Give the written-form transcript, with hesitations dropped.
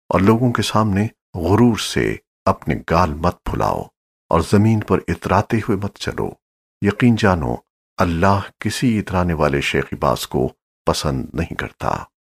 और लोगों के सामने गुरूर से अपने गाल मत फुलाओ और जमीन पर इतराते हुए मत चलो। यकीन जानो, अल्लाह किसी इतराने वाले शेखीबाज को पसंद नहीं करता।